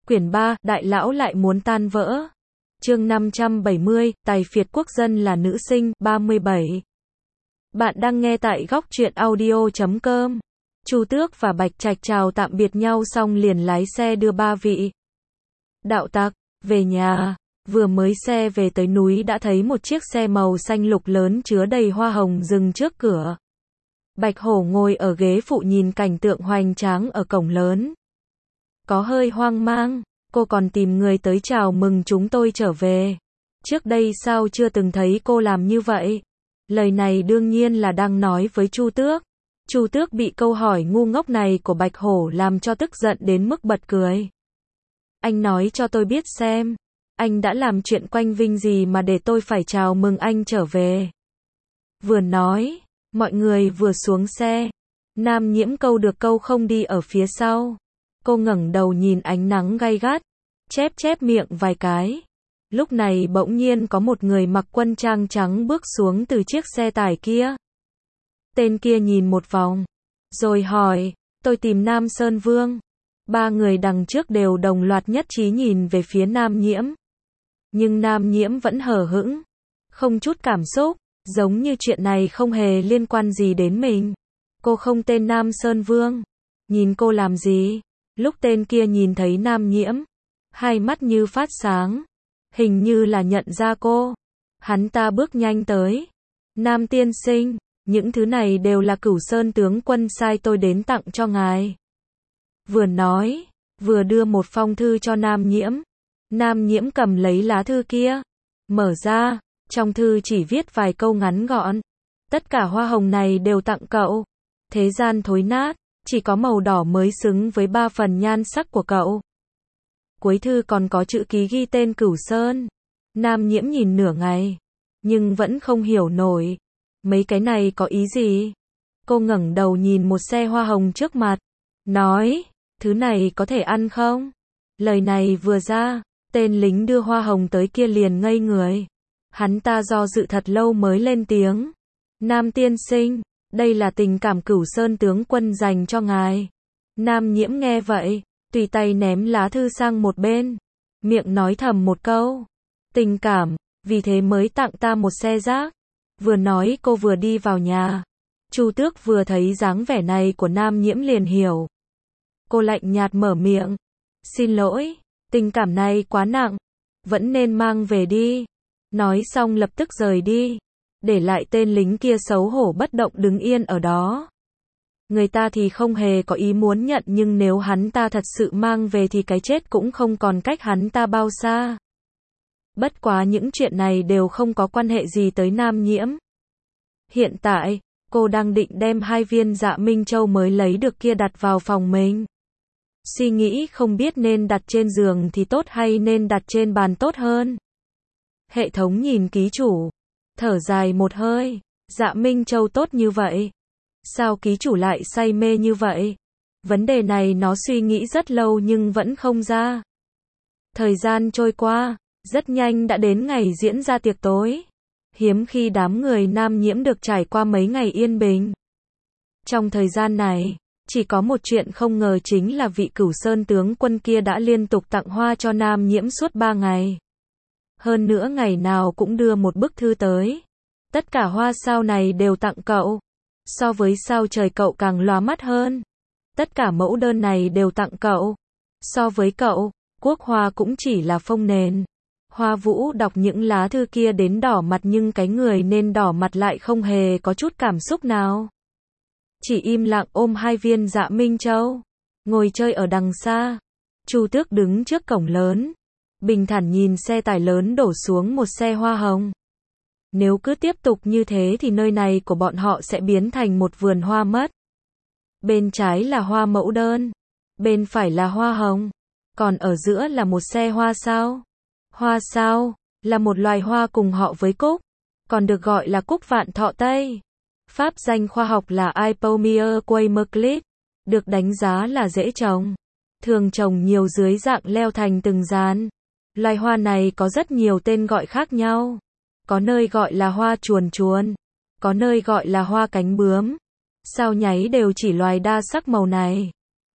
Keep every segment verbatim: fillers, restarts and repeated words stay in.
Quyển ba, Đại lão lại muốn tan vỡ. Chương năm trăm bảy mươi, Tài phiệt quốc dân là nữ sinh, ba mươi bảy. Bạn đang nghe tại góc truyện audio chấm com. Chu Tước và Bạch Trạch chào tạm biệt nhau xong liền lái xe đưa ba vị đạo tặc về nhà. Vừa mới xe về tới núi đã thấy một chiếc xe màu xanh lục lớn chứa đầy hoa hồng dừng trước cửa. Bạch Hổ ngồi ở ghế phụ nhìn cảnh tượng hoành tráng ở cổng lớn. Có hơi hoang mang, cô còn tìm người tới chào mừng chúng tôi trở về. Trước đây sao chưa từng thấy cô làm như vậy? Lời này đương nhiên là đang nói với Chu Tước. Chu Tước bị câu hỏi ngu ngốc này của Bạch Hổ làm cho tức giận đến mức bật cười. Anh nói cho tôi biết xem, anh đã làm chuyện quanh vinh gì mà để tôi phải chào mừng anh trở về. Vừa nói, mọi người vừa xuống xe. Nam Nhiễm câu được câu không đi ở phía sau. Cô ngẩng đầu nhìn ánh nắng gay gắt, chép chép miệng vài cái. Lúc này bỗng nhiên có một người mặc quân trang trắng bước xuống từ chiếc xe tải kia. Tên kia nhìn một vòng, rồi hỏi, tôi tìm Nam Sơn Vương. Ba người đằng trước đều đồng loạt nhất trí nhìn về phía Nam Nhiễm. Nhưng Nam Nhiễm vẫn hờ hững, không chút cảm xúc, giống như chuyện này không hề liên quan gì đến mình. Cô không tên Nam Sơn Vương. Nhìn cô làm gì? Lúc tên kia nhìn thấy Nam Nhiễm, hai mắt như phát sáng, hình như là nhận ra cô. Hắn ta bước nhanh tới. Nam tiên sinh, những thứ này đều là Cửu Sơn tướng quân sai tôi đến tặng cho ngài. Vừa nói, vừa đưa một phong thư cho Nam Nhiễm. Nam Nhiễm cầm lấy lá thư kia, mở ra, trong thư chỉ viết vài câu ngắn gọn. Tất cả hoa hồng này đều tặng cậu. Thế gian thối nát, chỉ có màu đỏ mới xứng với ba phần nhan sắc của cậu. Cuối thư còn có chữ ký ghi tên Cửu Sơn. Nam Nhiễm nhìn nửa ngày, nhưng vẫn không hiểu nổi. Mấy cái này có ý gì? Cô ngẩng đầu nhìn một xe hoa hồng trước mặt, nói, thứ này có thể ăn không? Lời này vừa ra, tên lính đưa hoa hồng tới kia liền ngây người. Hắn ta do dự thật lâu mới lên tiếng. Nam tiên sinh, đây là tình cảm Cửu Sơn tướng quân dành cho ngài. Nam Nhiễm nghe vậy, tùy tay ném lá thư sang một bên, miệng nói thầm một câu. Tình cảm, vì thế mới tặng ta một xe rác. Vừa nói cô vừa đi vào nhà. Chu Tước vừa thấy dáng vẻ này của Nam Nhiễm liền hiểu. Cô lạnh nhạt mở miệng. Xin lỗi, tình cảm này quá nặng, vẫn nên mang về đi. Nói xong lập tức rời đi, để lại tên lính kia xấu hổ bất động đứng yên ở đó. Người ta thì không hề có ý muốn nhận, nhưng nếu hắn ta thật sự mang về thì cái chết cũng không còn cách hắn ta bao xa. Bất quá những chuyện này đều không có quan hệ gì tới Nam Nhiễm. Hiện tại, cô đang định đem hai viên Dạ Minh Châu mới lấy được kia đặt vào phòng mình. Suy nghĩ không biết nên đặt trên giường thì tốt hay nên đặt trên bàn tốt hơn. Hệ thống nhìn ký chủ, thở dài một hơi. Dạ Minh Châu tốt như vậy, sao ký chủ lại say mê như vậy? Vấn đề này nó suy nghĩ rất lâu nhưng vẫn không ra. Thời gian trôi qua, rất nhanh đã đến ngày diễn ra tiệc tối. Hiếm khi đám người Nam Nhiễm được trải qua mấy ngày yên bình. Trong thời gian này, chỉ có một chuyện không ngờ, chính là vị Cửu Sơn tướng quân kia đã liên tục tặng hoa cho Nam Nhiễm suốt ba ngày. Hơn nữa ngày nào cũng đưa một bức thư tới. Tất cả hoa sao này đều tặng cậu. So với sao trời cậu càng lóa mắt hơn. Tất cả mẫu đơn này đều tặng cậu. So với cậu, quốc hoa cũng chỉ là phông nền. Hoa Vũ đọc những lá thư kia đến đỏ mặt, nhưng cái người nên đỏ mặt lại không hề có chút cảm xúc nào. Chỉ im lặng ôm hai viên Dạ Minh Châu, ngồi chơi ở đằng xa. Chu Tước đứng trước cổng lớn, bình thản nhìn xe tải lớn đổ xuống một xe hoa hồng. Nếu cứ tiếp tục như thế thì nơi này của bọn họ sẽ biến thành một vườn hoa mất. Bên trái là hoa mẫu đơn, bên phải là hoa hồng, còn ở giữa là một xe hoa sao. Hoa sao là một loài hoa cùng họ với cúc, còn được gọi là cúc vạn thọ Tây. Pháp danh khoa học là Ipomea quamerclis, được đánh giá là dễ trồng, thường trồng nhiều dưới dạng leo thành từng dàn. Loài hoa này có rất nhiều tên gọi khác nhau. Có nơi gọi là hoa chuồn chuồn, có nơi gọi là hoa cánh bướm. Sao nháy đều chỉ loài đa sắc màu này.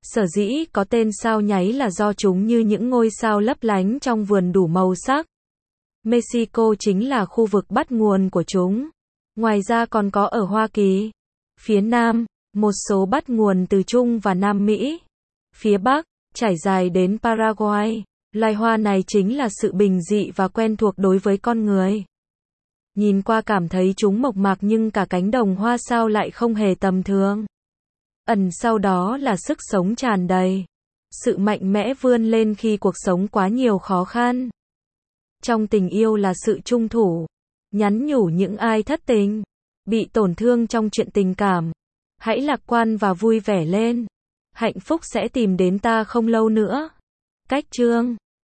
Sở dĩ có tên sao nháy là do chúng như những ngôi sao lấp lánh trong vườn đủ màu sắc. Mexico chính là khu vực bắt nguồn của chúng. Ngoài ra còn có ở Hoa Kỳ, phía Nam, một số bắt nguồn từ Trung và Nam Mỹ. Phía Bắc, trải dài đến Paraguay. Loài hoa này chính là sự bình dị và quen thuộc đối với con người. Nhìn qua cảm thấy chúng mộc mạc nhưng cả cánh đồng hoa sao lại không hề tầm thường. Ẩn sau đó là sức sống tràn đầy. Sự mạnh mẽ vươn lên khi cuộc sống quá nhiều khó khăn. Trong tình yêu là sự trung thủ. Nhắn nhủ những ai thất tình, bị tổn thương trong chuyện tình cảm. Hãy lạc quan và vui vẻ lên. Hạnh phúc sẽ tìm đến ta không lâu nữa. Cách chương